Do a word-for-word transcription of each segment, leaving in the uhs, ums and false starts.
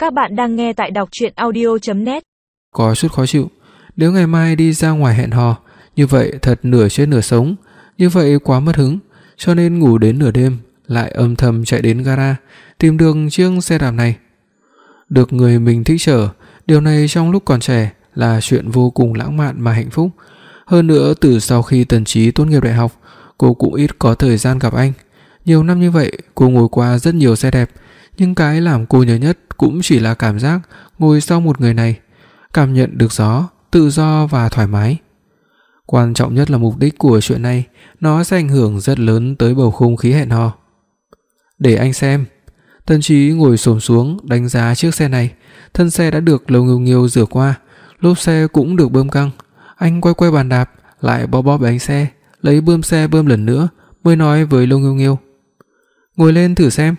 Các bạn đang nghe tại đọc truyện audio chấm net. Có chút khó chịu. Nếu ngày mai đi ra ngoài hẹn hò, như vậy thật nửa chết nửa sống, như vậy quá mất hứng, cho nên ngủ đến nửa đêm lại âm thầm chạy đến gara, tìm được chiếc xe đạp này. Được người mình thích chở, điều này trong lúc còn trẻ là chuyện vô cùng lãng mạn mà hạnh phúc. Hơn nữa từ sau khi Tần Chí tốt nghiệp đại học, cô cũng ít có thời gian gặp anh. Nhiều năm như vậy, cô ngồi qua rất nhiều xe đẹp, nhưng cái làm cô nhớ nhất cũng chỉ là cảm giác ngồi sau một người này, cảm nhận được gió, tự do và thoải mái. Quan trọng nhất là mục đích của chuyện này, nó sẽ ảnh hưởng rất lớn tới bầu không khí hẹn hò. Để anh xem. Tần Chí ngồi xổm xuống đánh giá chiếc xe này, thân xe đã được Lâu Nghiêu Nghiêu rửa qua, lốp xe cũng được bơm căng. Anh quay quay bàn đạp, lại bóp bóp bánh xe, lấy bơm xe bơm lần nữa, mới nói với Lâu Nghiêu Nghiêu: "Ngồi lên thử xem."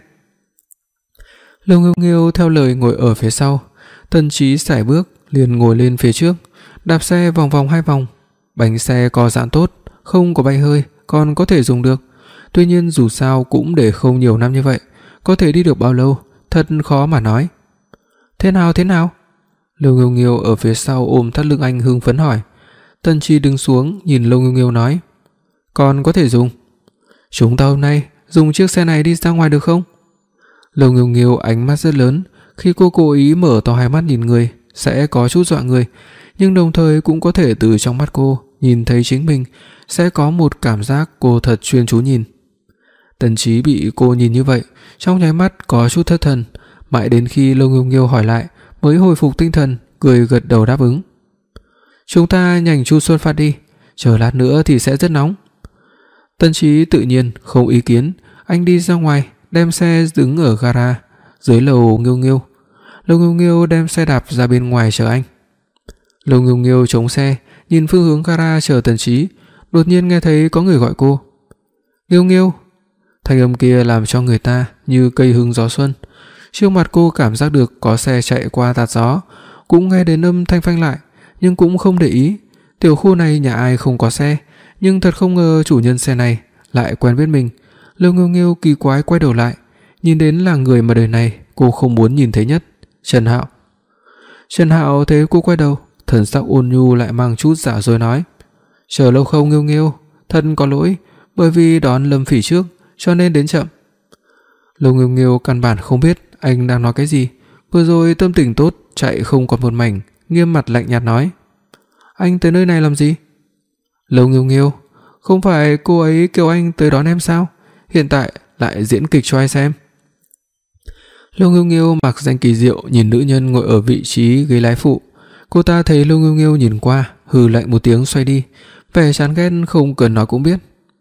Lâu Nghiêu Nghiêu theo lời ngồi ở phía sau, Tần Chí sải bước liền ngồi lên phía trước, đạp xe vòng vòng hai vòng. Bánh xe co giãn tốt, không có bay hơi, còn có thể dùng được. Tuy nhiên dù sao cũng để không nhiều năm như vậy, có thể đi được bao lâu, thật khó mà nói. "Thế nào thế nào?" Lâu Nghiêu Nghiêu ở phía sau ôm thắt lưng anh hưng phấn hỏi. Tần Chí đứng xuống nhìn Lâu Nghiêu Nghiêu nói: "Còn có thể dùng. Chúng ta hôm nay dùng chiếc xe này đi ra ngoài được không?" Lâu Nghiêu Nghiêu ánh mắt rất lớn, khi cô cố ý mở to hai mắt nhìn người sẽ có chút dọa người, nhưng đồng thời cũng có thể từ trong mắt cô nhìn thấy chính mình, sẽ có một cảm giác cô thật chuyên chú nhìn. Tần Chí bị cô nhìn như vậy, trong nháy mắt có chút thất thần, mãi đến khi Lâu Nghiêu Nghiêu hỏi lại mới hồi phục tinh thần, cười gật đầu đáp ứng. "Chúng ta nhanh chút xuất phát đi, chờ lát nữa thì sẽ rất nóng." Tần Chí tự nhiên không ý kiến, anh đi ra ngoài, đem xe đứng ở gara dưới lầu Nghiêu Nghiêu. Lâu Nghiêu Nghiêu đem xe đạp ra bên ngoài chờ anh. Lâu Nghiêu Nghiêu chống xe, nhìn phương hướng gara chờ Tần Chí, đột nhiên nghe thấy có người gọi cô. "Nghiêu Nghiêu." Thanh âm kia làm cho người ta như cây hương gió xuân. Trước mặt cô cảm giác được có xe chạy qua tạt gió, cũng nghe đến âm thanh phanh lại, nhưng cũng không để ý. Tiểu khu này nhà ai không có xe, nhưng thật không ngờ chủ nhân xe này lại quen biết mình. Lâu Nghiêu Nghiêu kỳ quái quay đầu lại, nhìn đến là người mà đời này cô không muốn nhìn thấy nhất, Trần Hạo. Trần Hạo thấy cô quay đầu, thần sắc ôn nhu lại mang chút giả dối nói: "Chờ lâu không Nghiêu Nghiêu, thật có lỗi, bởi vì đón Lâm Phỉ trước cho nên đến chậm." Lâu Nghiêu Nghiêu căn bản không biết anh đang nói cái gì, vừa rồi tâm tình tốt chạy không còn một mảnh, nghiêm mặt lạnh nhạt nói: "Anh tới nơi này làm gì?" "Lâu Nghiêu Nghiêu, không phải cô ấy kêu anh tới đón em sao? Hiện tại lại diễn kịch cho ai xem?" Lâu Nghiêu Nghiêu mặc danh kỳ diệu nhìn nữ nhân ngồi ở vị trí ghế lái phụ. Cô ta thấy Lâu Nghiêu Nghiêu nhìn qua, hừ lạnh một tiếng xoay đi, vẻ chán ghét không cần nói cũng biết.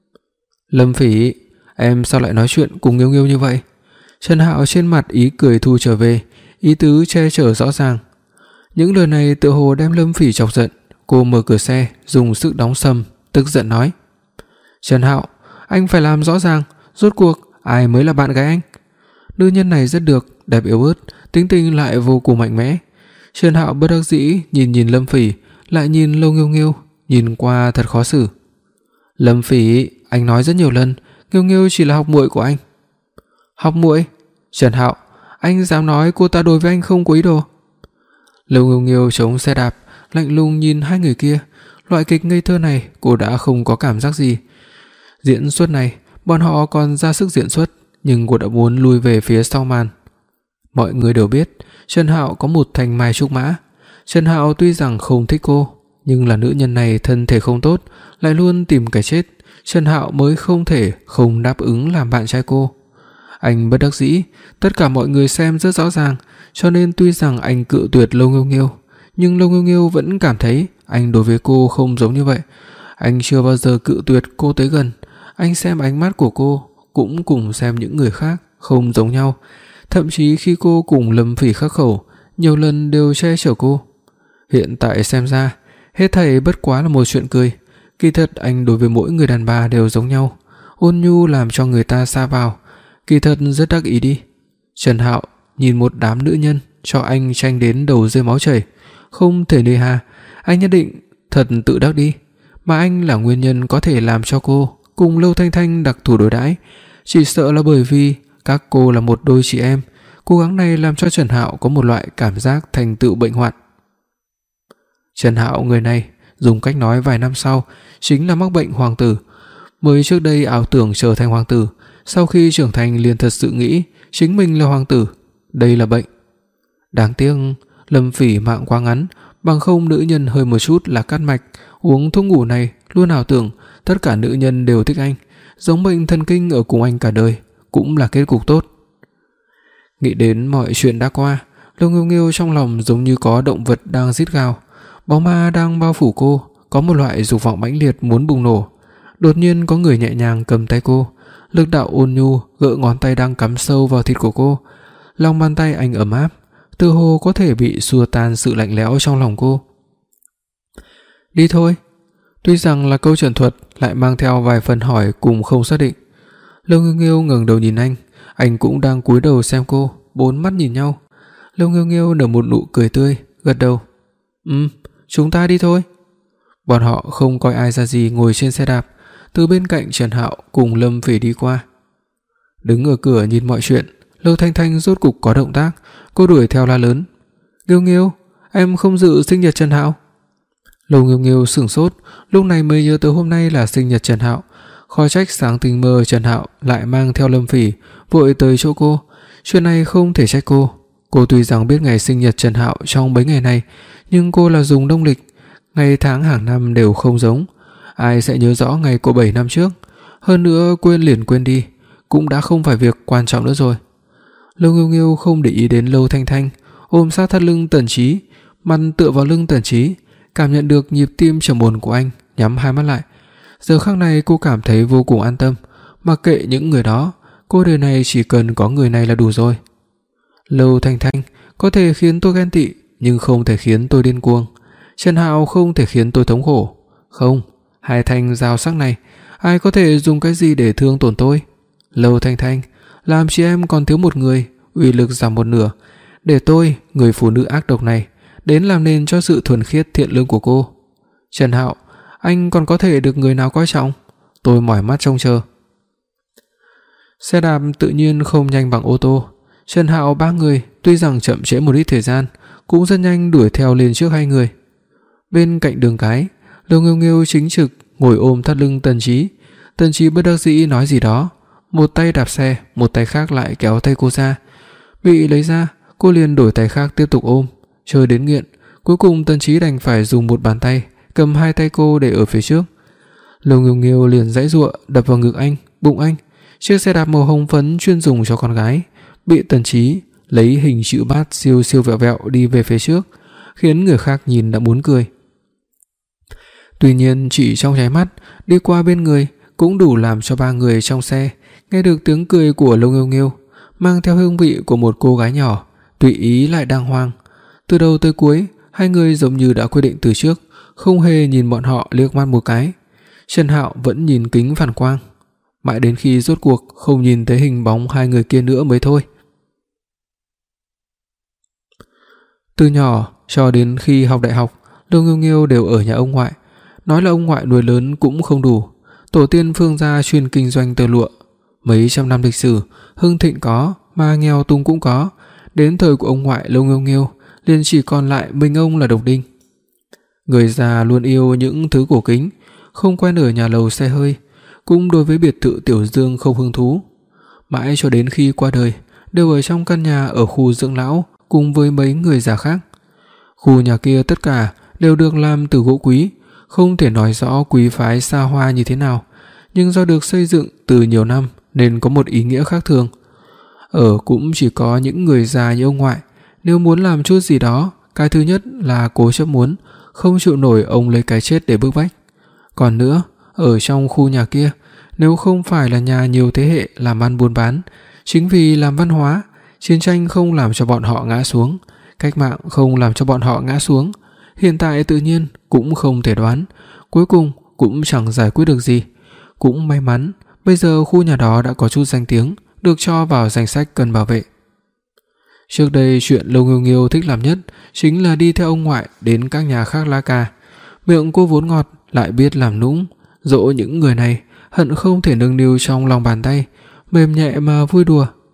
"Lâm Phỉ, em sao lại nói chuyện cùng Nghiêu Nghiêu như vậy?" Trần Hạo trên mặt ý cười thu trở về, ý tứ che chở rõ ràng. Những lời này tựa hồ đem Lâm Phỉ chọc giận, cô mở cửa xe, dùng sức đóng sầm, tức giận nói: "Trần Hạo, anh phải làm rõ ràng, rốt cuộc ai mới là bạn gái anh?" Nữ nhân này rất được, đẹp yếu ớt, tính tình lại vô cùng mạnh mẽ. Trần Hạo bất đắc dĩ nhìn nhìn Lâm Phỉ, lại nhìn Lâu Nghiêu Nghiêu, nhìn qua thật khó xử. "Lâm Phỉ, anh nói rất nhiều lần, Nghiêu Nghiêu chỉ là học muội của anh." "Học muội?" "Trần Hạo, anh dám nói cô ta đối với anh không có ý đồ?" Lâu Nghiêu Nghiêu chống xe đạp, lạnh lùng nhìn hai người kia, loại kịch ngây thơ này cô đã không có cảm giác gì. Diễn xuất này, bọn họ còn ra sức diễn xuất, nhưng cô đã muốn lui về phía sau màn. Mọi người đều biết, Trần Hạo có một thanh mai trúc mã. Trần Hạo tuy rằng không thích cô, nhưng là nữ nhân này thân thể không tốt, lại luôn tìm cái chết, Trần Hạo mới không thể không đáp ứng làm bạn trai cô. Anh bất đắc dĩ, tất cả mọi người xem rất rõ ràng, cho nên tuy rằng anh cự tuyệt Lâu Nghiêu Nghiêu, nhưng Lâu Nghiêu Nghiêu vẫn cảm thấy anh đối với cô không giống như vậy. Anh chưa bao giờ cự tuyệt cô tới gần, anh xem ánh mắt của cô cũng cùng xem những người khác không giống nhau, thậm chí khi cô cùng Lâm Phỉ khắc khẩu, nhiều lần đều che chở cô. Hiện tại xem ra, hết thảy bất quá là một chuyện cười, kỳ thật anh đối với mỗi người đàn bà đều giống nhau, ôn nhu làm cho người ta sa vào, kỳ thật rất đắc ý đi. Trần Hạo nhìn một đám nữ nhân cho anh tranh đến đầu rơi máu chảy, không thể nề hà, anh nhất định thật tự đắc đi, mà anh là nguyên nhân có thể làm cho cô cùng Lâu Thanh Thanh đặc thù đối đãi, chỉ sợ là bởi vì các cô là một đôi chị em, Cố gắng này làm cho Trần Hạo có một loại cảm giác thành tựu bệnh hoạn. Trần Hạo người này, dùng cách nói vài năm sau, chính là mắc bệnh hoàng tử. Mới trước đây ảo tưởng trở thành hoàng tử, sau khi trưởng thành liền thật sự nghĩ chính mình là hoàng tử. Đây là bệnh. Đáng tiếc Lâm Phỉ mạng quá ngắn, bằng không nữ nhân hơi một chút là cắt mạch, uống thuốc ngủ này luôn ảo tưởng tất cả nữ nhân đều thích anh, giống bệnh thần kinh ở cùng anh cả đời, cũng là kết cục tốt. Nghĩ đến mọi chuyện đã qua, Lâu Nghiêu Nghiêu trong lòng giống như có động vật đang rít gào, bóng ma đang bao phủ cô, có một loại dục vọng mãnh liệt muốn bùng nổ. Đột nhiên có người nhẹ nhàng cầm tay cô, lực đạo ôn nhu gỡ ngón tay đang cắm sâu vào thịt của cô. Lòng bàn tay anh ấm áp, tựa hồ có thể bị xua tan sự lạnh lẽo trong lòng cô. Đi thôi. Tuy rằng là câu trần thuật, lại mang theo vài phần hỏi cùng không xác định. Lâu Nghiêu Nghiêu ngẩng đầu nhìn anh, anh cũng đang cúi đầu xem cô, bốn mắt nhìn nhau. Lâu Nghiêu Nghiêu nở một nụ cười tươi, gật đầu. "Ừm, chúng ta đi thôi." Bọn họ không coi ai ra gì ngồi trên xe đạp, từ bên cạnh Trần Hạo cùng Lâm Phỉ đi qua. Đứng ở cửa nhìn mọi chuyện, Lâu Thanh Thanh rốt cục có động tác, cô đuổi theo la lớn: "Nghiêu Nghiêu, em không dự sinh nhật Trần Hạo?" Lâu Nghiêu Nghiêu sửng sốt, lúc này mới nhớ tới hôm nay là sinh nhật Trần Hạo. Khó trách sáng tình mơ Trần Hạo lại mang theo Lâm Phỉ vội tới chỗ cô. Chuyện này không thể trách cô. Cô tuy rằng biết ngày sinh nhật Trần Hạo trong mấy ngày này, nhưng cô là dùng đông lịch, ngày tháng hàng năm đều không giống. Ai sẽ nhớ rõ ngày của bảy năm trước? Hơn nữa quên liền quên đi, cũng đã không phải việc quan trọng nữa rồi. Lâu Nghiêu Nghiêu không để ý đến Lâu Thanh Thanh, ôm sát thắt lưng Tần Chí, mặt tựa vào lưng Tần Chí, cảm nhận được nhịp tim trầm ổn của anh, nhắm hai mắt lại. Giờ khắc này cô cảm thấy vô cùng an tâm, mặc kệ những người đó, cô đời này chỉ cần có người này là đủ rồi. Lâu Thanh Thanh có thể khiến tôi ghen tị, nhưng không thể khiến tôi điên cuồng. Trần Hạo không thể khiến tôi thống khổ. Không, hai thanh dao sắc này, ai có thể dùng cái gì để thương tổn tôi? Lâu Thanh Thanh, làm chị em còn thiếu một người, uy lực giảm một nửa, để tôi, người phụ nữ ác độc này, đến làm nền cho sự thuần khiết thiện lương của cô. Trần Hạo, anh còn có thể được người nào coi trọng? Tôi mỏi mắt trông chờ. Xe đạp tự nhiên không nhanh bằng ô tô. Trần Hạo ba người tuy rằng chậm trễ một ít thời gian, cũng rất nhanh đuổi theo lên trước hai người. Bên cạnh đường cái, Lâu Nghiêu Nghiêu chính trực ngồi ôm thắt lưng Tần Chí. Tần Chí bất đắc dĩ nói gì đó, một tay đạp xe, một tay khác lại kéo tay cô ra. Bị lấy ra, cô liền đổi tay khác tiếp tục ôm, chơi đến nghiện. Cuối cùng Tần Chí đành phải dùng một bàn tay cầm hai tay cô để ở phía trước. Lâu Nghiêu Nghiêu liền giãy giụa đập vào ngực anh, bụng anh. Chiếc xe đạp màu hồng phấn chuyên dùng cho con gái bị Tần Chí lấy hình chữ bát siêu siêu vẹo vẹo đi về phía trước, khiến người khác nhìn đã muốn cười. Tuy nhiên chỉ trong nháy mắt đi qua bên người cũng đủ làm cho ba người trong xe nghe được tiếng cười của Lâu Nghiêu Nghiêu, mang theo hương vị của một cô gái nhỏ, tùy ý lại đàng hoàng. Từ đầu tới cuối, hai người giống như đã quyết định từ trước, không hề nhìn bọn họ liếc mắt một cái. Trần Hạo vẫn nhìn kính phản quang, mãi đến khi rốt cuộc không nhìn thấy hình bóng hai người kia nữa mới thôi. Từ nhỏ cho đến khi học đại học, Lâu Nghiêu Nghiêu đều ở nhà ông ngoại. Nói là ông ngoại nuôi lớn cũng không đủ. Tổ tiên Phương gia chuyên kinh doanh tơ lụa, mấy trăm năm lịch sử, hưng thịnh có, mà nghèo túng cũng có. Đến thời của ông ngoại Lâu Nghiêu Nghiêu, liền chỉ còn lại mình ông là độc đinh. Người già luôn yêu những thứ cổ kính, không quen ở nhà lầu xe hơi, cũng đối với biệt thự Tiểu Dương không hứng thú. Mãi cho đến khi qua đời, đều ở trong căn nhà ở khu dưỡng lão cùng với mấy người già khác. Khu nhà kia tất cả đều được làm từ gỗ quý, không thể nói rõ quý phái xa hoa như thế nào, nhưng do được xây dựng từ nhiều năm nên có một ý nghĩa khác thường. Ở cũng chỉ có những người già như ông ngoại, nếu muốn làm chút gì đó, cái thứ nhất là cố chấp muốn, không chịu nổi ông lấy cái chết để bức bách. Còn nữa, ở trong khu nhà kia, nếu không phải là nhà nhiều thế hệ làm ăn buôn bán, chính vì làm văn hóa, chiến tranh không làm cho bọn họ ngã xuống, cách mạng không làm cho bọn họ ngã xuống, hiện tại tự nhiên cũng không thể đoán, cuối cùng cũng chẳng giải quyết được gì. Cũng may mắn, bây giờ khu nhà đó đã có chút danh tiếng, được cho vào danh sách cần bảo vệ. Trước đây chuyện Lâu Nghiêu Nghiêu thích làm nhất chính là đi theo ông ngoại đến các nhà khác lá cà. Miệng cô vốn ngọt, lại biết làm nũng, dỗ những người này hận không thể nâng niu trong lòng bàn tay, mềm nhẹ mà vui đùa.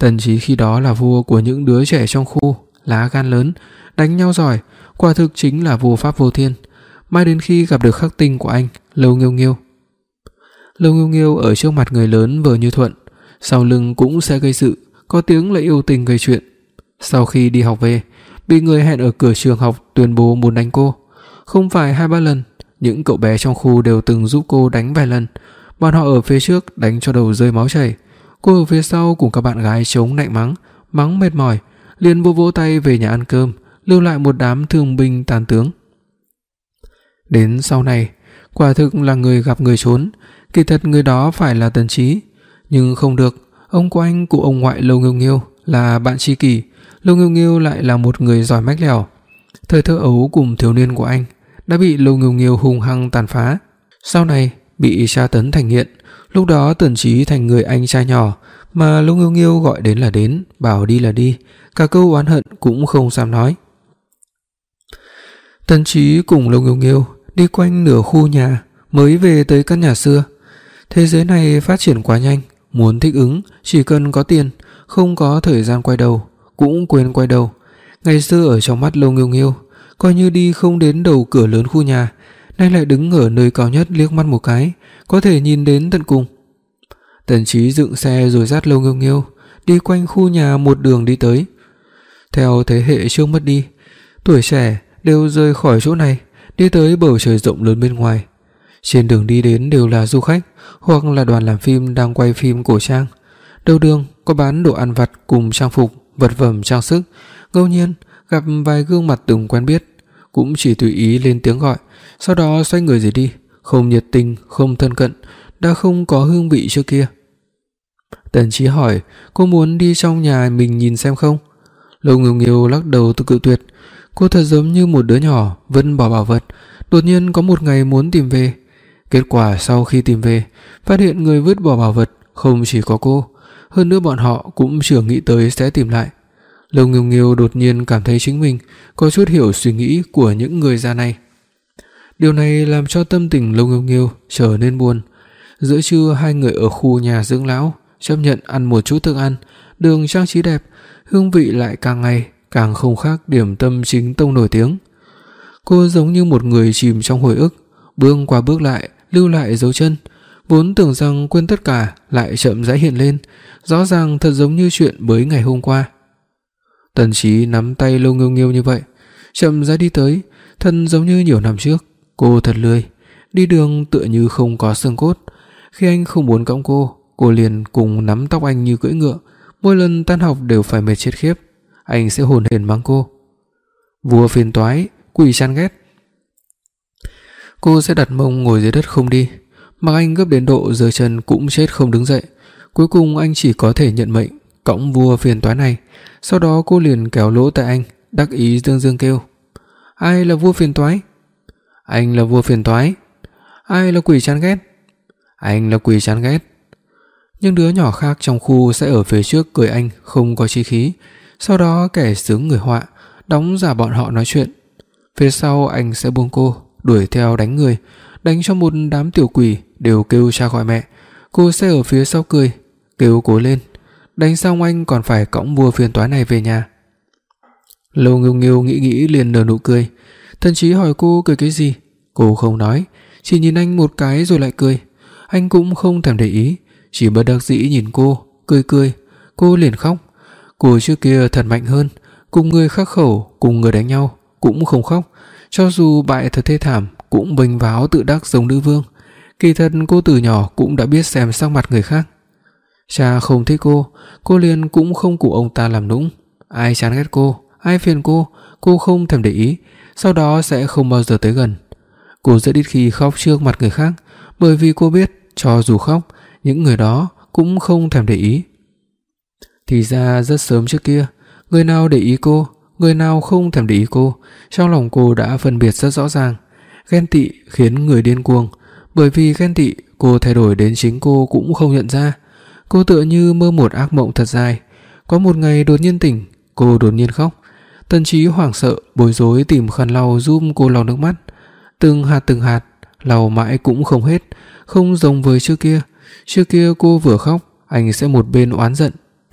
Tần Chí khi đó là vua của những đứa trẻ trong khu, lá gan lớn, đánh nhau giỏi, quả thực chính là vô pháp vô thiên. Mãi đến khi gặp được khắc tinh của anh, Lâu Nghiêu Nghiêu. Lâu Nghiêu Nghiêu ở trước mặt người lớn vờ như thuận, sau lưng cũng sẽ gây sự, có tiếng là yêu tình gây chuyện. Sau khi đi học về, bị người hẹn ở cửa trường học tuyên bố muốn đánh cô. Không phải hai ba lần, những cậu bé trong khu đều từng giúp cô đánh vài lần. Bọn họ ở phía trước đánh cho đầu rơi máu chảy, cô ở phía sau cùng các bạn gái chống nạnh mắng, mắng mệt mỏi, liền vỗ vỗ tay về nhà ăn cơm, lưu lại một đám thương binh tàn tướng. Đến sau này, quả thực là người gặp người trốn, kỳ thật người đó phải là Tần Chí, nhưng không được, ông của anh của ông ngoại Lâu Nghiêu Nghiêu là bạn tri kỷ, Lâu Nghiêu Nghiêu lại là một người giỏi mách lẻo. Thời thơ ấu cùng thiếu niên của anh đã bị Lâu Nghiêu Nghiêu hung hăng tàn phá, sau này bị tra tấn thành nghiện. Lúc đó Tần Chí thành người anh trai nhỏ mà Lâu Nghiêu Nghiêu gọi đến là đến, bảo đi là đi, cả câu oán hận cũng không dám nói. Tần Chí cùng Lâu Nghiêu Nghiêu đi quanh nửa khu nhà mới về tới căn nhà xưa. Thế giới này phát triển quá nhanh, muốn thích ứng chỉ cần có tiền, không có thời gian quay đầu, cũng quên quay đầu. Ngày xưa ở trong mắt Lâu Nghiêu Nghiêu, coi như đi không đến đầu cửa lớn khu nhà, nay lại đứng ở nơi cao nhất liếc mắt một cái, có thể nhìn đến tận cùng. Tần Chí dựng xe rồi dắt Lâu Nghiêu Nghiêu đi quanh khu nhà một đường đi tới. Theo thế hệ trước mất đi, tuổi trẻ đều rời khỏi chỗ này, đi tới bầu trời rộng lớn bên ngoài. Trên đường đi đến đều là du khách hoặc là đoàn làm phim đang quay phim cổ trang. Đầu đường có bán đồ ăn vặt cùng trang phục, vật phẩm trang sức. Ngẫu nhiên gặp vài gương mặt từng quen biết, cũng chỉ tùy ý lên tiếng gọi, sau đó xoay người rời đi, không nhiệt tình, không thân cận, đã không có hương vị trước kia. Tần Chí hỏi cô muốn đi trong nhà mình nhìn xem không. Lâu Nghiêu Nghiêu lắc đầu tự cự tuyệt. Cô thật giống như một đứa nhỏ vứt bỏ bảo vật, đột nhiên có một ngày muốn tìm về. Kết quả sau khi tìm về, phát hiện người vứt bỏ bảo vật không chỉ có cô, hơn nữa bọn họ cũng chưa nghĩ tới sẽ tìm lại. Lâu Nghiêu Nghiêu đột nhiên cảm thấy chính mình có chút hiểu suy nghĩ của những người già này. Điều này làm cho tâm tình Lâu Nghiêu Nghiêu trở nên buồn. Giữa trưa hai người ở khu nhà dưỡng lão chấp nhận ăn một chút thức ăn, đường trang trí đẹp, hương vị lại càng ngày càng không khác điểm tâm chính tông nổi tiếng. Cô giống như một người chìm trong hồi ức, bước qua bước lại, lưu lại dấu chân, vốn tưởng rằng quên tất cả lại chậm rãi hiện lên, rõ ràng thật giống như chuyện mới ngày hôm qua. Tần Chí nắm tay Lâu Nghiêu Nghiêu như vậy, chậm rãi đi tới, thân giống như nhiều năm trước. Cô thật lười, đi đường tựa như không có xương cốt. Khi anh không muốn cõng cô, cô liền cùng nắm tóc anh như cưỡi ngựa, mỗi lần tan học đều phải mệt chết khiếp. Anh sẽ hồn hển mắng cô: "Vua phiền toái, quỷ chán ghét." Cô sẽ đặt mông ngồi dưới đất không đi, mà anh gấp đến độ giơ chân cũng chết không đứng dậy. Cuối cùng anh chỉ có thể nhận mệnh cõng vua phiền toái này. Sau đó cô liền kéo lỗ tai anh, đắc ý dương dương kêu: "Ai là vua phiền toái?" "Anh là vua phiền toái." "Ai là quỷ chán ghét?" "Anh là quỷ chán ghét." Những đứa nhỏ khác trong khu sẽ ở phía trước cười anh không có chí khí, sau đó kẻ sướng người họa, đóng giả bọn họ nói chuyện. Phía sau anh sẽ buông cô, đuổi theo đánh người, đánh cho một đám tiểu quỷ đều kêu cha gọi mẹ. Cô sẽ ở phía sau cười, kêu cố lên. Đánh xong anh còn phải cõng vua phiền toái này về nhà. Lâu Nghiêu Nghiêu nghĩ nghĩ liền nở nụ cười. Tần Chí hỏi cô cười cái gì, cô không nói, chỉ nhìn anh một cái rồi lại cười. Anh cũng không thèm để ý, chỉ bất đắc dĩ nhìn cô, cười cười. Cô liền khóc. Cô trước kia thật mạnh hơn, cùng người khắc khẩu, cùng người đánh nhau cũng không khóc, cho dù bại thật thê thảm cũng vênh váo tự đắc giống nữ vương. Kỳ thật cô từ nhỏ cũng đã biết xem sắc mặt người khác. Cha không thích cô, cô liền cũng không cụ ông ta làm nũng. Ai chán ghét cô, ai phiền cô, cô không thèm để ý, sau đó sẽ không bao giờ tới gần. Cô rất ít khi khóc trước mặt người khác, bởi vì cô biết cho dù khóc, những người đó cũng không thèm để ý. Thì ra rất sớm trước kia, người nào để ý cô, người nào không thèm để ý cô, trong lòng cô đã phân biệt rất rõ ràng. Ghen tị khiến người điên cuồng, bởi vì ghen tị cô thay đổi đến chính cô cũng không nhận ra. Cô tựa như mơ một ác mộng thật dài. Có một ngày đột nhiên tỉnh, cô đột nhiên khóc. Tần Chí hoảng sợ, bối rối tìm khăn lau giúp cô lau nước mắt. Từng hạt từng hạt, lau mãi cũng không hết, không giống với trước kia. Trước kia cô vừa khóc, anh sẽ một bên oán giận.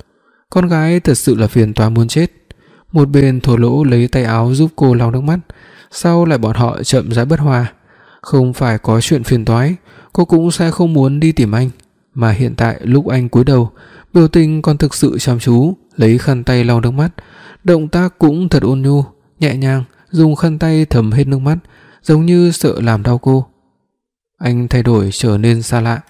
Con gái thật sự là phiền toái muốn chết. Một bên Thổ Lỗ lấy tay áo giúp cô lau nước mắt, sau lại bọn họ chậm rãi bất hòa. Không phải có chuyện phiền toái, cô cũng sẽ không muốn đi tìm anh, mà hiện tại lúc anh cúi đầu, biểu tình còn thực sự chăm chú, lấy khăn tay lau nước mắt, động tác cũng thật ôn nhu, nhẹ nhàng dùng khăn tay thấm hết nước mắt, giống như sợ làm đau cô. Anh thay đổi trở nên xa lạ.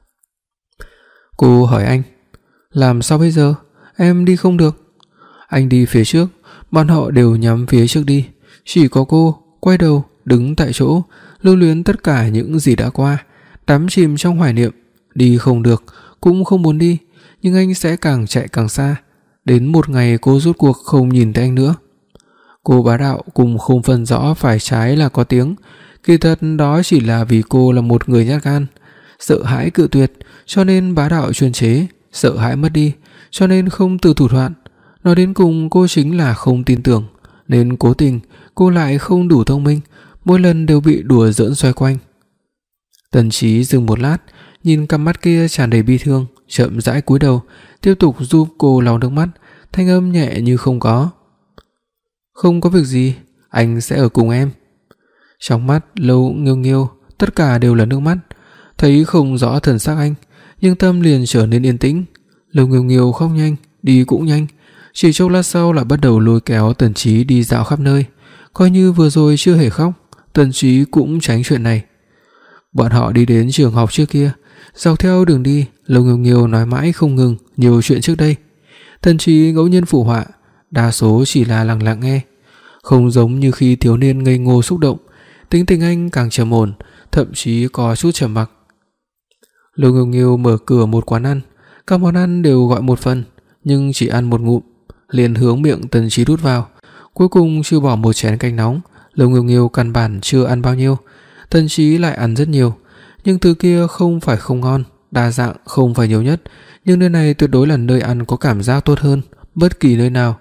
Cô hỏi anh, làm sao bây giờ? Em đi không được. Anh đi phía trước, bọn họ đều nhắm phía trước đi, chỉ có cô quay đầu đứng tại chỗ, lưu luyến tất cả những gì đã qua, đắm chìm trong hoài niệm. Đi không được, cũng không muốn đi, nhưng anh sẽ càng chạy càng xa. Đến một ngày cô rốt cuộc không nhìn thấy anh nữa. Cô bá đạo cùng không phân rõ phải trái là có tiếng, kỳ thật đó chỉ là vì cô là một người nhát gan, sợ hãi cự tuyệt cho nên bá đạo chuyên chế, sợ hãi mất đi cho nên không từ thủ đoạn. Nói đến cùng cô chính là không tin tưởng, nên cố tình cô lại không đủ thông minh, mỗi lần đều bị đùa giỡn xoay quanh. Tần Chí dừng một lát, nhìn cặp mắt kia tràn đầy bi thương, chậm rãi cúi đầu, tiếp tục giúp cô lau nước mắt, thanh âm nhẹ như không có. Không có việc gì, anh sẽ ở cùng em. Trong mắt Lâu Nghiêu Nghiêu tất cả đều là nước mắt, thấy không rõ thần sắc anh, nhưng tâm liền trở nên yên tĩnh. Lâu Nghiêu Nghiêu khóc nhanh, đi cũng nhanh, chỉ chốc lát sau là bắt đầu lôi kéo Tần Chí đi dạo khắp nơi, coi như vừa rồi chưa hề khóc, Tần Chí cũng tránh chuyện này. Bọn họ đi đến trường học trước kia, dọc theo đường đi, Lâu Nghiêu Nghiêu nói mãi không ngừng nhiều chuyện trước đây. Tần Chí ngẫu nhiên phụ họa, đa số chỉ là lặng lặng nghe, không giống như khi thiếu niên ngây ngô xúc động, tính tình anh càng trầm ổn, thậm chí có chút trầm mặc. Lâu Nghiêu Nghiêu mở cửa một quán ăn, các món ăn đều gọi một phần, nhưng chỉ ăn một ngụm, liền hướng miệng Tần Chí đút vào, cuối cùng chưa bỏ một chén canh nóng. Lâu Nghiêu Nghiêu căn bản chưa ăn bao nhiêu, Tần Chí lại ăn rất nhiều, nhưng thứ kia không phải không ngon, đa dạng không phải nhiều nhất, nhưng nơi này tuyệt đối là nơi ăn có cảm giác tốt hơn bất kỳ nơi nào.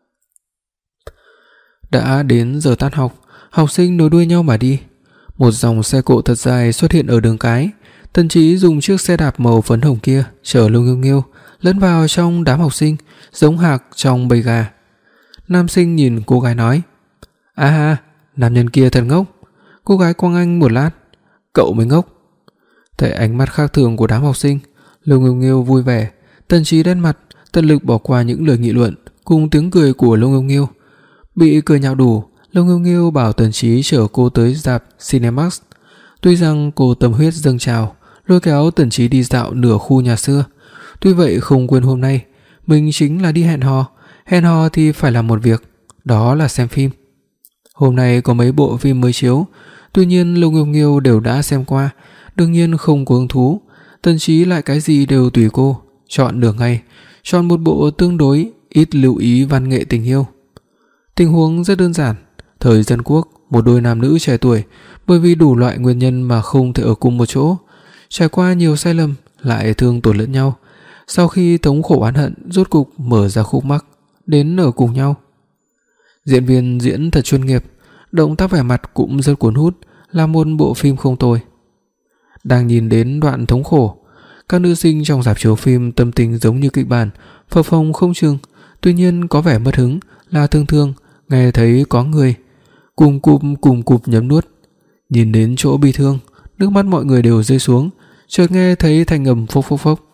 Đã đến giờ tan học, học sinh nối đuôi nhau mà đi. Một dòng xe cộ thật dài xuất hiện ở đường cái. Tần Chí dùng chiếc xe đạp màu phấn hồng kia chở Lâu Nghiêu Nghiêu lẫn vào trong đám học sinh, giống hạc trong bầy gà. Nam sinh nhìn cô gái nói, "A ha, nam nhân kia thật ngốc." Cô gái quăng anh một lát, "Cậu mới ngốc." Thấy ánh mắt khác thường của đám học sinh, Lâu Nghiêu Nghiêu vui vẻ. Tần Chí đen mặt, tận lực bỏ qua những lời nghị luận cùng tiếng cười của Lâu Nghiêu Nghiêu. Bị cười nhạo đủ, Lâu Nghiêu Nghiêu bảo Tần Chí chở cô tới rạp Cinemax. Tuy rằng cô tâm huyết dâng trào, lôi kéo Tần Chí đi dạo nửa khu nhà xưa, tuy vậy không quên hôm nay mình chính là đi hẹn hò, hẹn hò thì phải làm một việc, đó là xem phim. Hôm nay có mấy bộ phim mới chiếu, tuy nhiên Lâu Nghiêu Nghiêu đều đã xem qua, đương nhiên không có hứng thú. Tần Chí lại cái gì đều tùy cô, chọn nửa ngày, chọn một bộ tương đối ít lưu ý văn nghệ tình yêu. Tình huống rất đơn giản, thời dân quốc, một đôi nam nữ trẻ tuổi bởi vì đủ loại nguyên nhân mà không thể ở cùng một chỗ, trải qua nhiều sai lầm lại thương tổn lẫn nhau. Sau khi thống khổ oán hận, rốt cục mở ra khúc mắc, đến ở cùng nhau. Diễn viên diễn thật chuyên nghiệp, động tác vẻ mặt cũng rất cuốn hút, là một bộ phim không tồi. Đang nhìn đến đoạn thống khổ, các nữ sinh trong rạp chiếu phim tâm tình giống như kịch bản, phập phồng không chừng, tuy nhiên có vẻ mất hứng, là thương thương, nghe thấy có người cùng cụp cùng cụp nhấm nuốt. Nhìn đến chỗ bi thương, nước mắt mọi người đều rơi xuống, chợt nghe thấy thanh âm phốc phốc phốc.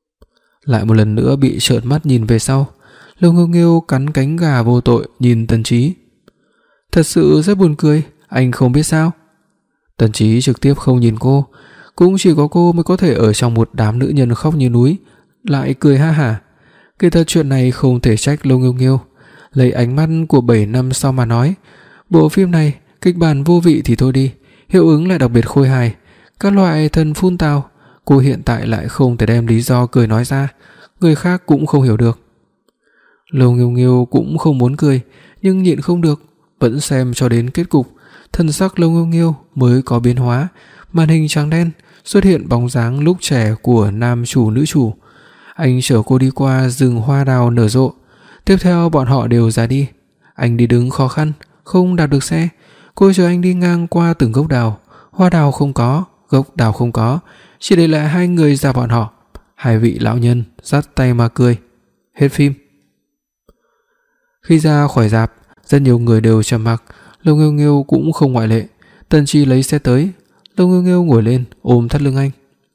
Lại một lần nữa bị trợn mắt nhìn về sau. Lâu Nghiêu Nghiêu cắn cánh gà vô tội nhìn Tần Chí. Thật sự rất buồn cười, anh không biết sao? Tần Chí trực tiếp không nhìn cô, cũng chỉ có cô mới có thể ở trong một đám nữ nhân khóc như núi lại cười ha hả. Kỳ thật chuyện này không thể trách Lâu Nghiêu Nghiêu, lấy ánh mắt của bảy năm sau mà nói, bộ phim này kịch bản vô vị thì thôi đi, hiệu ứng lại đặc biệt khôi hài, các loại thần phun tào, cô hiện tại lại không thể đem lý do cười nói ra, người khác cũng không hiểu được. Lâu Nghiêu Nghiêu cũng không muốn cười, nhưng nhịn không được, vẫn xem cho đến kết cục. Thân sắc Lâu Nghiêu Nghiêu mới có biến hóa, màn hình trắng đen, xuất hiện bóng dáng lúc trẻ của nam chủ nữ chủ. Anh chở cô đi qua rừng hoa đào nở rộ, tiếp theo bọn họ đều ra đi. Anh đi đứng khó khăn, không đạp được xe, cô chờ anh đi ngang qua từng gốc đào, hoa đào không có, gốc đào không có, chỉ để lại hai người ra bọn họ. Hai vị lão nhân dắt tay mà cười. Hết phim. Khi ra khỏi rạp, rất nhiều người đều trầm mặc, Lâu Nghiêu Nghiêu cũng không ngoại lệ. Tần Chí lấy xe tới, Lâu Nghiêu Nghiêu ngồi lên ôm thắt lưng anh.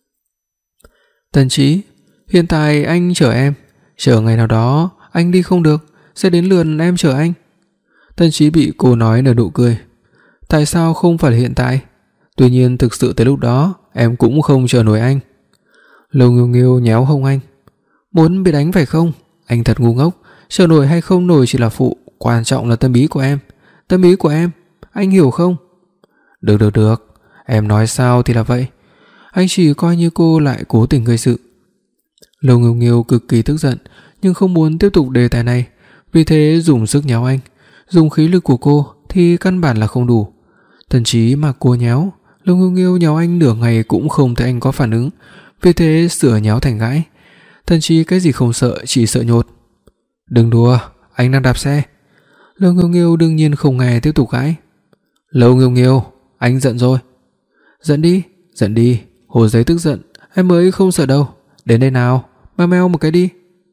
Tần Chí, hiện tại anh chở em, chờ ngày nào đó anh đi không được, sẽ đến lượt em chở anh. Tần Chí bị cô nói nở nụ cười. Tại sao không phải hiện tại? Tuy nhiên thực sự tới lúc đó em cũng không chờ nổi anh. Lâu Nghiêu Nghiêu nhéo hông anh. Muốn bị đánh phải không? Anh thật ngu ngốc, chờ nổi hay không nổi chỉ là phụ, quan trọng là tâm ý của em. Tâm ý của em, anh hiểu không? Được được được, em nói sao thì là vậy. Anh chỉ coi như cô lại cố tình gây sự. Lâu Nghiêu Nghiêu cực kỳ tức giận, nhưng không muốn tiếp tục đề tài này, vì thế dùng sức nhéo anh. Dùng khí lực của cô thì căn bản là không đủ. Tần Chí mà cô nhéo, Lâu Nghiêu Nghiêu nhéo anh nửa ngày cũng không thấy anh có phản ứng, vì thế sửa nhéo thành gãi. Tần Chí cái gì không sợ, chỉ sợ nhột. Đừng đùa, anh đang đạp xe. Lâu Nghiêu Nghiêu đương nhiên không nghe, tiếp tục gãi. Lâu Nghiêu Nghiêu, anh giận rồi. Giận đi, giận đi, hồ giấy tức giận, em mới không sợ đâu. Đến đây nào, ma meo một cái đi.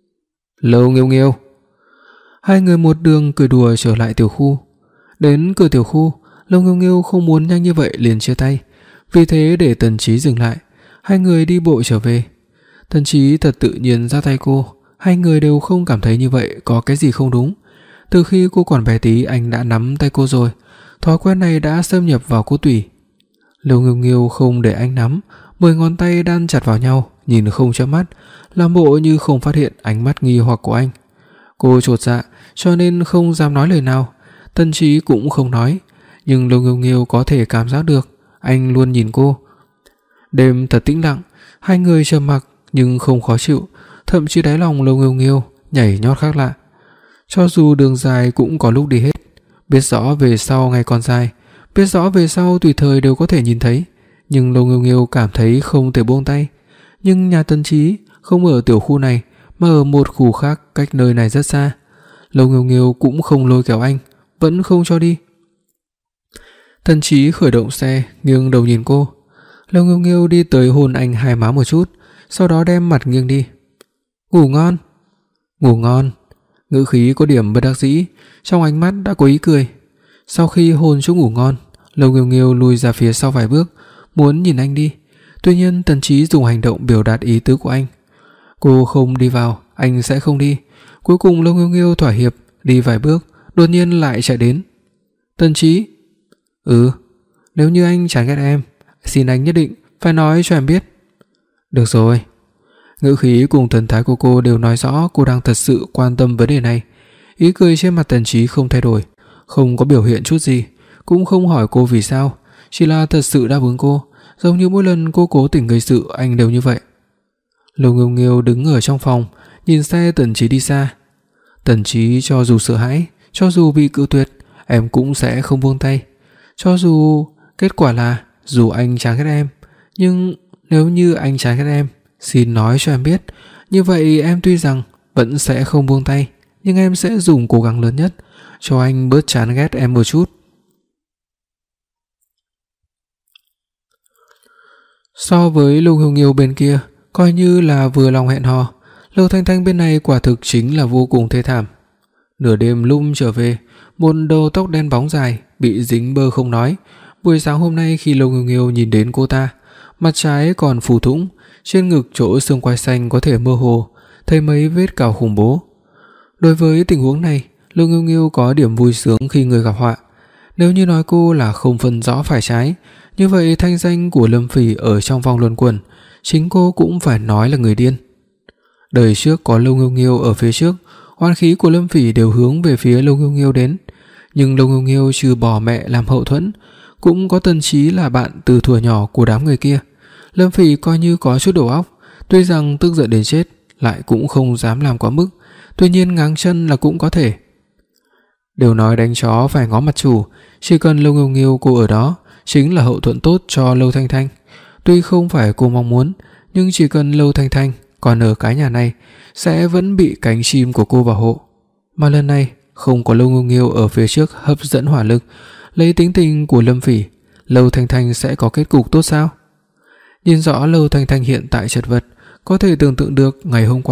Lâu Nghiêu Nghiêu. Hai người một đường cười đùa trở lại tiểu khu. Đến cửa tiểu khu, Lâu Nghiêu Nghiêu không muốn nhanh như vậy liền chia tay, vì thế để Tần Chí dừng lại. Hai người đi bộ trở về. Tần Chí thật tự nhiên ra tay cô, hai người đều không cảm thấy như vậy có cái gì không đúng. Từ khi cô còn bé tí anh đã nắm tay cô rồi, thói quen này đã xâm nhập vào cô tủy. Lâu Nghiêu Nghiêu không để anh nắm, mười ngón tay đan chặt vào nhau, nhìn không chớp mắt, làm bộ như không phát hiện ánh mắt nghi hoặc của anh. Cô chột dạ cho nên không dám nói lời nào. Tần Chí cũng không nói, nhưng Lâu Nghiêu Nghiêu có thể cảm giác được anh luôn nhìn cô. Đêm thật tĩnh lặng, hai người trầm mặc nhưng không khó chịu, thậm chí đáy lòng Lâu Nghiêu Nghiêu nhảy nhót khác lạ. Cho dù đường dài cũng có lúc đi hết, biết rõ về sau ngày còn dài, biết rõ về sau tùy thời đều có thể nhìn thấy, nhưng Lâu Nghiêu Nghiêu cảm thấy không thể buông tay. Nhưng nhà Tần Chí không ở tiểu khu này mà ở một khu khác cách nơi này rất xa. Lâu Nghiêu Nghiêu cũng không lôi kéo anh, vẫn không cho đi. Tần Chí khởi động xe, nghiêng đầu nhìn cô. Lâu Nghiêu Nghiêu đi tới hôn anh hai má một chút, sau đó đem mặt nghiêng đi. Ngủ ngon. Ngủ ngon. Ngữ khí có điểm bất đắc dĩ, trong ánh mắt đã có ý cười. Sau khi hôn chỗ ngủ ngon, Lâu Nghiêu Nghiêu lùi ra phía sau vài bước, muốn nhìn anh đi. Tuy nhiên Tần Chí dùng hành động biểu đạt ý tứ của anh. Cô không đi vào, anh sẽ không đi. Cuối cùng Lâu Nghiêu Nghiêu thỏa hiệp, đi vài bước, đột nhiên lại chạy đến. Tần Chí. Ừ, nếu như anh chán ghét em, xin anh nhất định phải nói cho em biết. Được rồi. Ngữ khí cùng thần thái của cô đều nói rõ cô đang thật sự quan tâm vấn đề này. Ý cười trên mặt Tần Chí không thay đổi, không có biểu hiện chút gì, cũng không hỏi cô vì sao, chỉ là thật sự đáp ứng cô, giống như mỗi lần cô cố tình gây sự anh đều như vậy. Lâu Nghiêu Nghiêu đứng ở trong phòng, nhìn xe Tần Chí đi xa. Tần Chí cho dù sợ hãi, cho dù bị cự tuyệt, em cũng sẽ không buông tay. Cho dù kết quả là dù anh chán ghét em, nhưng nếu như anh chán ghét em, xin nói cho em biết, như vậy em tuy rằng vẫn sẽ không buông tay, nhưng em sẽ dùng cố gắng lớn nhất cho anh bớt chán ghét em một chút. So với Lâu Nghiêu Nghiêu bên kia, coi như là vừa lòng hẹn hò, Lâu Thanh Thanh bên này quả thực chính là vô cùng thê thảm. Nửa đêm lúc trở về, một đầu tóc đen bóng dài bị dính bơ không nói. Buổi sáng hôm nay khi Lâu Nghiêu Nghiêu nhìn đến cô ta, mặt trái còn phù thủng, trên ngực chỗ xương quai xanh có thể mơ hồ thấy mấy vết cào khủng bố. Đối với tình huống này, Lâu Nghiêu Nghiêu có điểm vui sướng khi người gặp họa. Nếu như nói cô là không phân rõ phải trái, như vậy thanh danh của Lâm Phỉ ở trong vòng luẩn quẩn, chính cô cũng phải nói là người điên. Đời trước có Lâu Nghiêu Nghiêu ở phía trước, oán khí của Lâm Phỉ đều hướng về phía Lâu Nghiêu Nghiêu đến, nhưng Lâu Nghiêu Nghiêu trừ bỏ mẹ làm hậu thuẫn, cũng có Tần Chí là bạn từ thuở nhỏ của đám người kia. Lâm Phỉ coi như có chút đầu óc, tuy rằng tức giận đến chết, lại cũng không dám làm quá mức, tuy nhiên ngáng chân là cũng có thể. Đều nói đánh chó phải ngó mặt chủ, chỉ cần Lâu Nghiêu Nghiêu cô ở đó, chính là hậu thuẫn tốt cho Lâu Thanh Thanh. Tuy không phải cô mong muốn, nhưng chỉ cần Lâu Thanh Thanh còn ở cái nhà này, sẽ vẫn bị cánh chim của cô bảo hộ. Mà lần này không có Lâu Nghiêu Nghiêu ở phía trước hấp dẫn hỏa lực, lấy tính tình của Lâm Phỉ, Lâu Thanh Thanh sẽ có kết cục tốt sao? Nhìn rõ Lâu Thanh Thanh hiện tại chật vật, có thể tưởng tượng được ngày hôm qua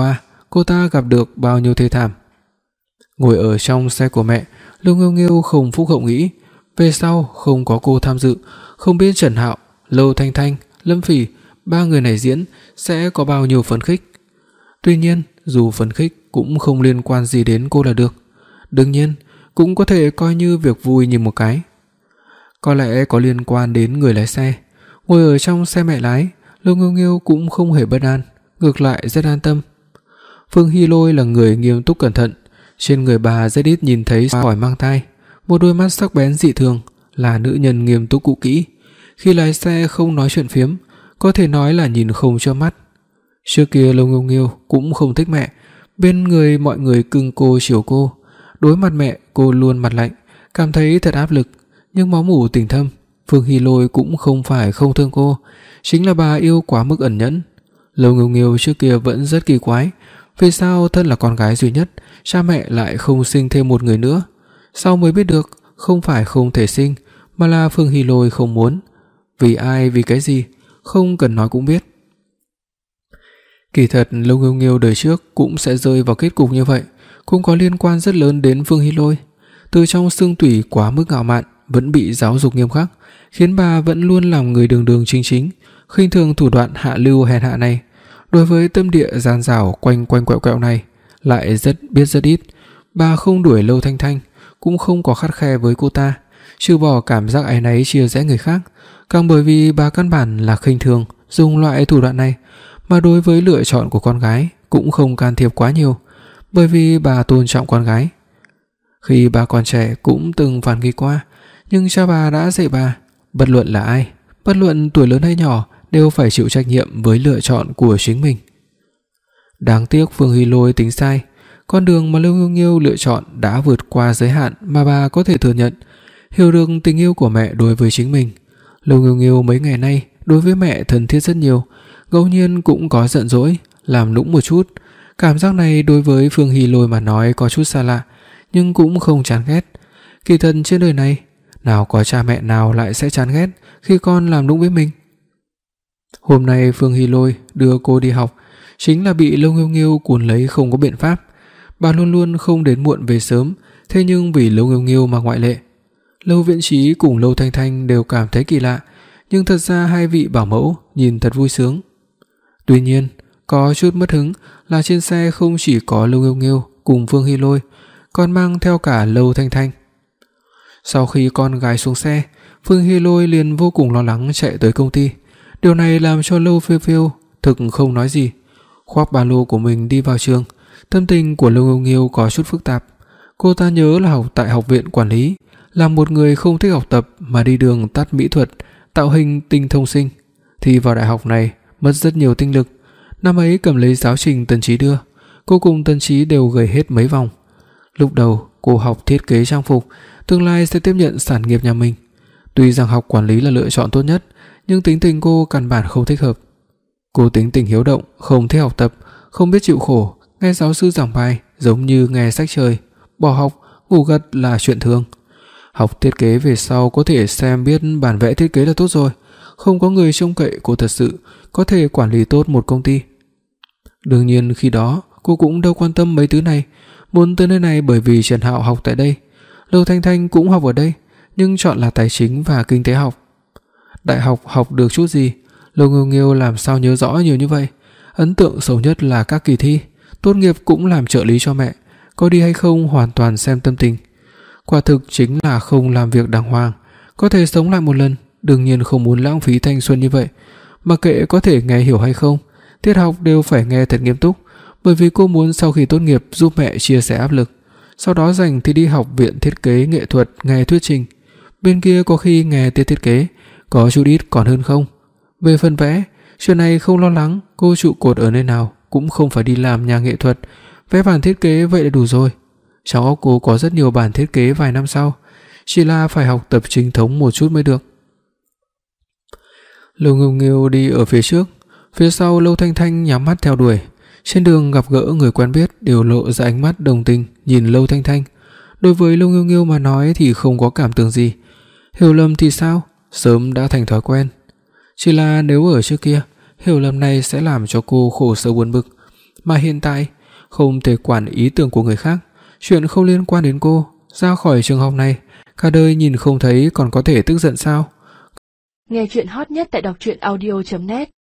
cô ta gặp được bao nhiêu thê thảm. Ngồi ở trong xe của mẹ, Lưu Nghiêu Nghiêu không phúc hậu nghĩ, về sau không có cô tham dự, không biết Trần Hạo, Lâu Thanh Thanh, Lâm Phỉ, ba người này diễn sẽ có bao nhiêu phấn khích. Tuy nhiên, dù phấn khích cũng không liên quan gì đến cô là được. Đương nhiên, cũng có thể coi như việc vui nhìn một cái. Có lẽ có liên quan đến người lái xe. Ngồi ở trong xe mẹ lái, Lưu Nghiêu Nghiêu cũng không hề bất an, ngược lại rất an tâm. Phương Hi Lôi là người nghiêm túc cẩn thận, trên người bà rất ít nhìn thấy khỏi mang thai, một đôi mắt sắc bén dị thường, là nữ nhân nghiêm túc cũ kỹ. Khi lái xe không nói chuyện phiếm, có thể nói là nhìn không chớp mắt. Trước kia Lưu Nghiêu Nghiêu cũng không thích mẹ, bên người mọi người cưng cô chiều cô, đối mặt mẹ cô luôn mặt lạnh, cảm thấy thật áp lực. Nhưng máu mủ tình thâm, Phương Hi Lôi cũng không phải không thương cô, chính là bà yêu quá mức ẩn nhẫn. Lưu Nghiêu Nghiêu trước kia vẫn rất kỳ quái, vì sao thân là con gái duy nhất, cha mẹ lại không sinh thêm một người nữa. Sau mới biết được, không phải không thể sinh, mà là Phương Hi Lôi không muốn. Vì ai, vì cái gì, không cần nói cũng biết. Kỳ thật Lưu Nghiêu Nghiêu đời trước cũng sẽ rơi vào kết cục như vậy, cũng có liên quan rất lớn đến Phương Hi Lôi. Từ trong xương tủy quá mức ngạo mạn, vẫn bị giáo dục nghiêm khắc, khiến bà vẫn luôn làm người đường đường chính chính, khinh thường thủ đoạn hạ lưu hèn hạ này. Đối với tâm địa gian dảo quanh quanh quẹo quẹo này lại rất biết rất ít. Bà không đuổi Lâu Thanh Thanh, cũng không có khắt khe với cô ta, trừ bỏ cảm giác áy náy chia rẽ người khác, càng bởi vì bà căn bản là khinh thường dùng loại thủ đoạn này, mà đối với lựa chọn của con gái cũng không can thiệp quá nhiều, bởi vì bà tôn trọng con gái. Khi bà còn trẻ cũng từng phản nghịch qua, nhưng cha bà đã dạy bà, bất luận là ai, bất luận tuổi lớn hay nhỏ, đều phải chịu trách nhiệm với lựa chọn của chính mình. Đáng tiếc Phương Hi Lôi tính sai, con đường mà Lưu Nghiêu Nghiêu lựa chọn đã vượt qua giới hạn mà bà có thể thừa nhận, hiểu được tình yêu của mẹ đối với chính mình. Lưu Nghiêu Nghiêu mấy ngày nay đối với mẹ thân thiết rất nhiều, ngẫu nhiên cũng có giận dỗi, làm nũng một chút. Cảm giác này đối với Phương Hi Lôi mà nói có chút xa lạ, nhưng cũng không chán ghét. Kỳ thật trên đời này, nào có cha mẹ nào lại sẽ chán ghét khi con làm nũng với mình. Hôm nay Phương Hi Lôi đưa cô đi học, chính là bị Lưu Nghiêu Nghiêu cuốn lấy không có biện pháp. Bà luôn luôn không đến muộn về sớm, thế nhưng vì Lưu Nghiêu Nghiêu mà ngoại lệ. Lâu Viễn Chí cùng Lâu Thanh Thanh đều cảm thấy kỳ lạ, nhưng thật ra hai vị bảo mẫu nhìn thật vui sướng. Tuy nhiên, có chút mất hứng là trên xe không chỉ có Lưu Nghiêu Nghiêu cùng Phương Hi Lôi, còn mang theo cả Lâu Thanh Thanh. Sau khi con gái xuống xe, Phương Hi Lôi liền vô cùng lo lắng chạy tới công ty. Điều này làm cho Lâu Phiêu Phiêu thực không nói gì, khoác ba lô của mình đi vào trường. Tâm tình của Lưu Nghiêu Nghiêu có chút phức tạp. Cô ta nhớ là học tại học viện quản lý, là một người không thích học tập mà đi đường tắt mỹ thuật, tạo hình tinh thông sinh, thì vào đại học này mất rất nhiều tinh lực. Năm ấy cầm lấy giáo trình Tần Chí đưa, cô cùng Tần Chí đều gầy hết mấy vòng. Lúc đầu cô học thiết kế trang phục, tương lai sẽ tiếp nhận sản nghiệp nhà mình. Tuy rằng học quản lý là lựa chọn tốt nhất, nhưng tính tình cô căn bản không thích hợp. Cô tính tình hiếu động, không thích học tập, không biết chịu khổ, nghe giáo sư giảng bài giống như nghe sách trời, bỏ học, ngủ gật là chuyện thường. Học thiết kế về sau có thể xem biết bản vẽ thiết kế là tốt rồi, không có người trông cậy cô thật sự có thể quản lý tốt một công ty. Đương nhiên khi đó cô cũng đâu quan tâm mấy thứ này, muốn tới nơi này bởi vì Trần Hạo học tại đây, Lâu Thanh Thanh cũng học ở đây, nhưng chọn là tài chính và kinh tế học. Đại học học được chút gì, Lưu Nghiêu Nghiêu làm sao nhớ rõ nhiều như vậy. Ấn tượng xấu nhất là các kỳ thi, tốt nghiệp cũng làm trợ lý cho mẹ, có đi hay không hoàn toàn xem tâm tình. Quả thực chính là không làm việc đàng hoàng, có thể sống lại một lần, đương nhiên không muốn lãng phí thanh xuân như vậy. Mặc kệ có thể nghe hiểu hay không, tiết học đều phải nghe thật nghiêm túc, bởi vì cô muốn sau khi tốt nghiệp giúp mẹ chia sẻ áp lực, sau đó dành thì đi học viện thiết kế nghệ thuật nghe thuyết trình. Bên kia có khi nghe tiết thiết kế, có chút ít còn hơn không. Về phần vẽ, chuyện này không lo lắng, cô trụ cột ở nơi nào cũng không phải đi làm nhà nghệ thuật, vẽ bản thiết kế vậy là đủ rồi. Trong óc cô có rất nhiều bản thiết kế vài năm sau, chỉ là phải học tập chính thống một chút mới được. Lưu Nghiêu Nghiêu đi ở phía trước, phía sau Lâu Thanh Thanh nhắm mắt theo đuổi. Trên đường gặp gỡ người quen biết đều lộ ra ánh mắt đồng tình nhìn Lâu Thanh Thanh. Đối với Lưu Nghiêu Nghiêu mà nói thì không có cảm tưởng gì, hiểu lầm thì sao, sớm đã thành thói quen. Chỉ là nếu ở trước kia, hiểu lầm này sẽ làm cho cô khổ sở buồn bực, mà hiện tại không thể quản ý tưởng của người khác, chuyện không liên quan đến cô, ra khỏi trường học này, cả đời nhìn không thấy còn có thể tức giận sao? Nghe truyện hot nhất tại đọc truyện audio chấm net.